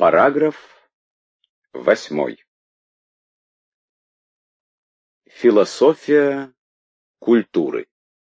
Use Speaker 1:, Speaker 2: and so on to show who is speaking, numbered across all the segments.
Speaker 1: Параграф 8. Философия культуры.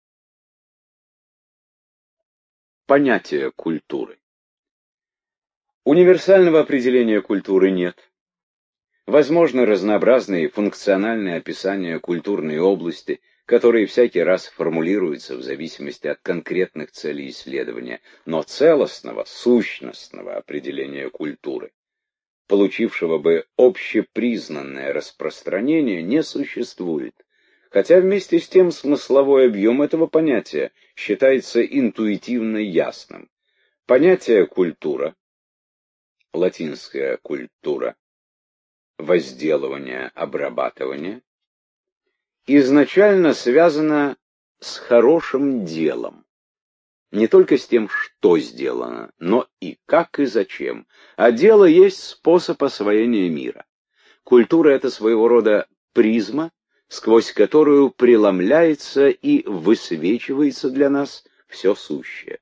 Speaker 1: Понятие культуры. Универсального определения культуры нет. Возможны разнообразные функциональные описания культурной области, которые всякий раз формулируются в зависимости от конкретных целей исследования, но целостного, сущностного определения культуры, получившего бы общепризнанное распространение, не существует, хотя вместе с тем смысловой объем этого понятия считается интуитивно ясным. Понятие «культура», латинская «культура», возделывание, обрабатывание, изначально связано с хорошим делом. Не только с тем, что сделано, но и как и зачем. А дело есть способ освоения мира. Культура — это своего рода призма, сквозь которую преломляется и высвечивается для нас все сущее.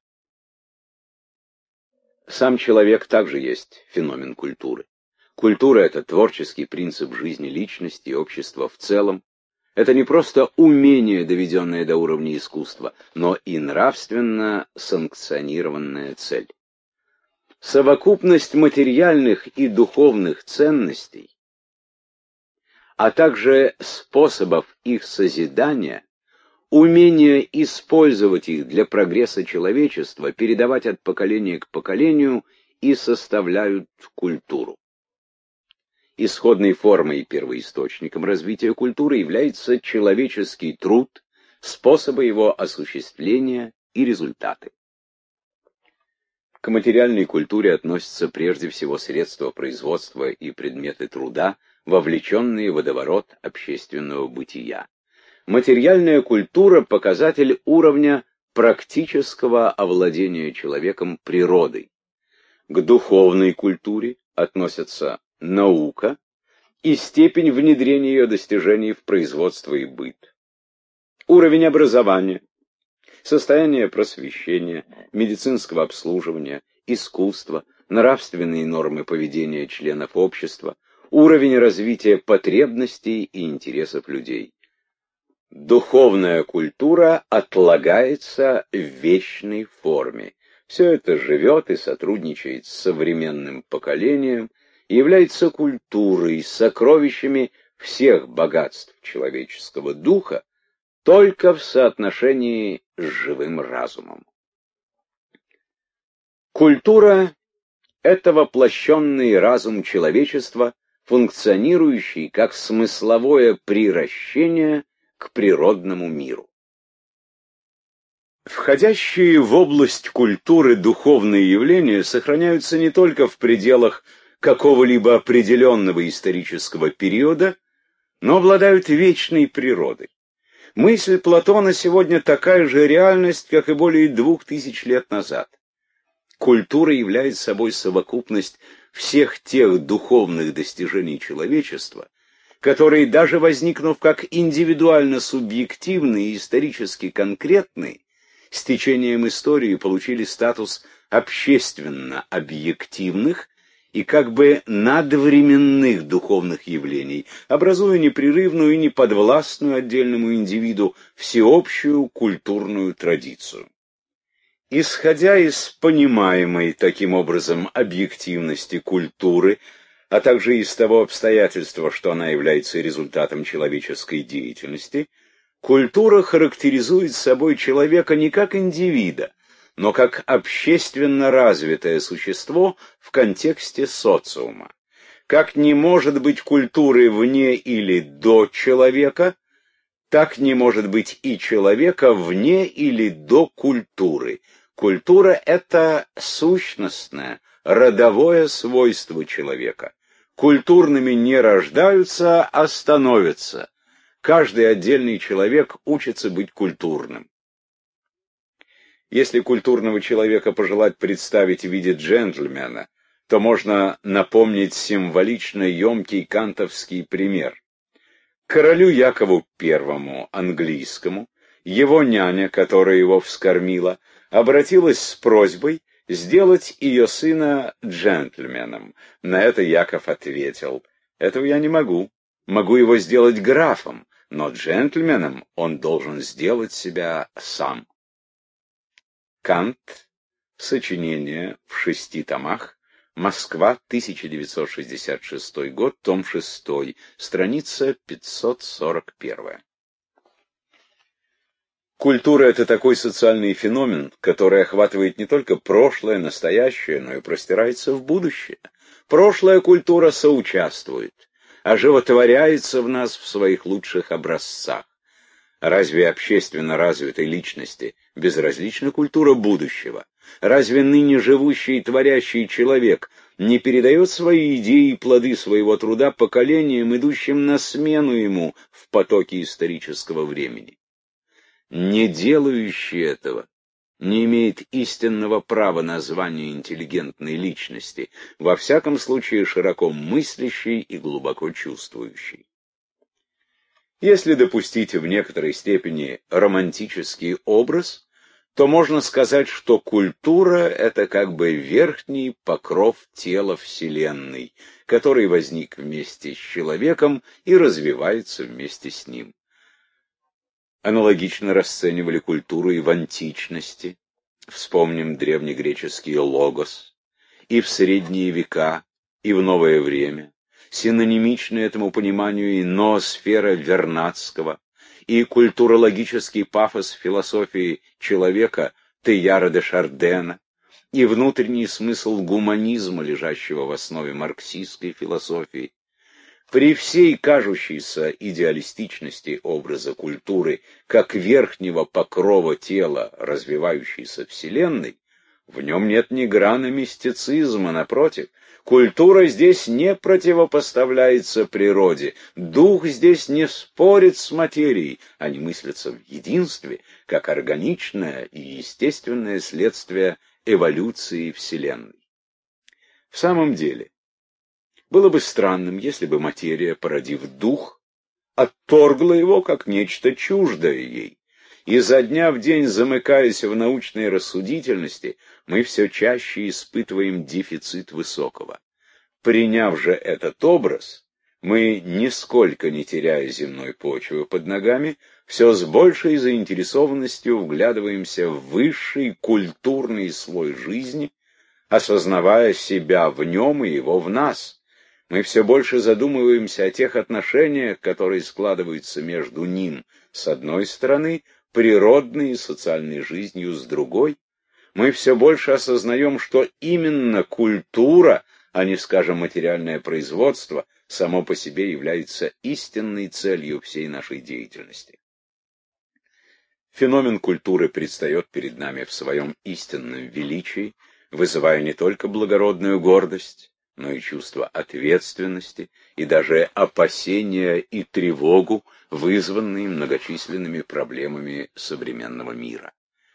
Speaker 1: Сам человек также есть феномен культуры. Культура — это творческий принцип жизни личности и общества в целом. Это не просто умение, доведенное до уровня искусства, но и нравственно санкционированная цель. Совокупность материальных и духовных ценностей, а также способов их созидания, умение использовать их для прогресса человечества, передавать от поколения к поколению и составляют культуру. Исходной формой и первоисточником развития культуры является человеческий труд, способы его осуществления и результаты. К материальной культуре относятся прежде всего средства производства и предметы труда, вовлеченные в водоворот общественного бытия. Материальная культура – показатель уровня практического овладения человеком природой. К духовной культуре относятся наука и степень внедрения ее достижений в производство и быт. Уровень образования, состояние просвещения, медицинского обслуживания, искусства, нравственные нормы поведения членов общества, уровень развития потребностей и интересов людей. Духовная культура отлагается в вечной форме. Все это живет и сотрудничает с современным поколением, является культурой, сокровищами всех богатств человеческого духа, только в соотношении с живым разумом. Культура — это воплощенный разум человечества, функционирующий как смысловое приращение к природному миру. Входящие в область культуры духовные явления сохраняются не только в пределах какого-либо определенного исторического периода, но обладают вечной природой. Мысль Платона сегодня такая же реальность, как и более 2000 лет назад. Культура является собой совокупность всех тех духовных достижений человечества, которые, даже возникнув как индивидуально субъективные и исторически конкретные, с течением истории получили статус общественно объективных и как бы надвременных духовных явлений, образуя непрерывную и неподвластную отдельному индивиду всеобщую культурную традицию. Исходя из понимаемой таким образом объективности культуры, а также из того обстоятельства, что она является результатом человеческой деятельности, культура характеризует собой человека не как индивида, но как общественно развитое существо в контексте социума. Как не может быть культуры вне или до человека, так не может быть и человека вне или до культуры. Культура — это сущностное, родовое свойство человека. Культурными не рождаются, а становятся. Каждый отдельный человек учится быть культурным. Если культурного человека пожелать представить в виде джентльмена, то можно напомнить символично емкий кантовский пример. Королю Якову I английскому, его няня, которая его вскормила, обратилась с просьбой сделать ее сына джентльменом. На это Яков ответил: этого я не могу. Могу его сделать графом, но джентльменом он должен сделать себя сам. Кант. Сочинение в 6 томах. Москва, 1966 год, том 6, страница 541. Культура — это такой социальный феномен, который охватывает не только прошлое, настоящее, но и простирается в будущее. Прошлая культура соучаствует, оживотворяется в нас в своих лучших образцах. Разве общественно развитой личности безразлична культура будущего? Разве ныне живущий и творящий человек не передает свои идеи и плоды своего труда поколениям, идущим на смену ему в потоке исторического времени? Не делающий этого не имеет истинного права на звание интеллигентной личности, во всяком случае широко мыслящий и глубоко чувствующий. Если допустить в некоторой степени романтический образ, то можно сказать, что культура — это как бы верхний покров тела Вселенной, который возник вместе с человеком и развивается вместе с ним. Аналогично расценивали культуру и в античности, вспомним древнегреческий логос, и в средние века, и в новое время. Синонимичны этому пониманию и ноосфера Вернадского, и культурологический пафос философии человека Тейяра де Шардена, и внутренний смысл гуманизма, лежащего в основе марксистской философии. При всей кажущейся идеалистичности образа культуры как верхнего покрова тела развивающейся Вселенной, в нем нет ни грана мистицизма, напротив. Культура здесь не противопоставляется природе, дух здесь не спорит с материей, они мыслятся в единстве, как органичное и естественное следствие эволюции Вселенной. В самом деле, было бы странным, если бы материя, породив дух, отторгла его как нечто чуждое ей. Изо дня в день, замыкаясь в научной рассудительности, мы все чаще испытываем дефицит высокого. Приняв же этот образ, мы, нисколько не теряя земной почвы под ногами, все с большей заинтересованностью вглядываемся в высший культурный слой жизни, осознавая себя в нем и его в нас. Мы все больше задумываемся о тех отношениях, которые складываются между ним, с одной стороны, природной и социальной жизнью, с другой. Мы все больше осознаем, что именно культура, а не, скажем, материальное производство, само по себе является истинной целью всей нашей деятельности. Феномен культуры предстает перед нами в своем истинном величии, вызывая не только благородную гордость, но и чувство ответственности, и даже опасения и тревогу, вызванные многочисленными проблемами современного мира.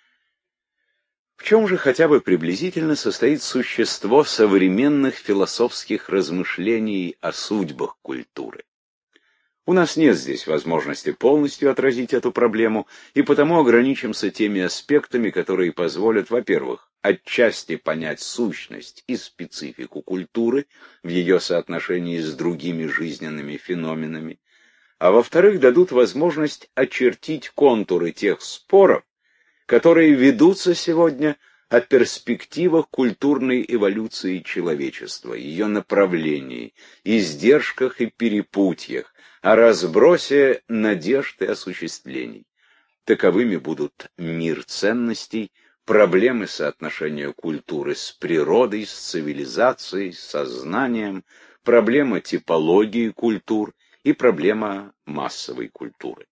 Speaker 1: В чем же хотя бы приблизительно состоит существо современных философских размышлений о судьбах культуры? У нас нет здесь возможности полностью отразить эту проблему, и потому ограничимся теми аспектами, которые позволят, во-первых, отчасти понять сущность и специфику культуры в ее соотношении с другими жизненными феноменами, а во-вторых, дадут возможность очертить контуры тех споров, которые ведутся сегодня о перспективах культурной эволюции человечества, ее направлении, издержках и перепутьях, о разбросе надежд и осуществлений. Таковыми будут мир ценностей, проблемы соотношения культуры с природой, с цивилизацией, с сознанием, проблема типологии культур и проблема массовой культуры.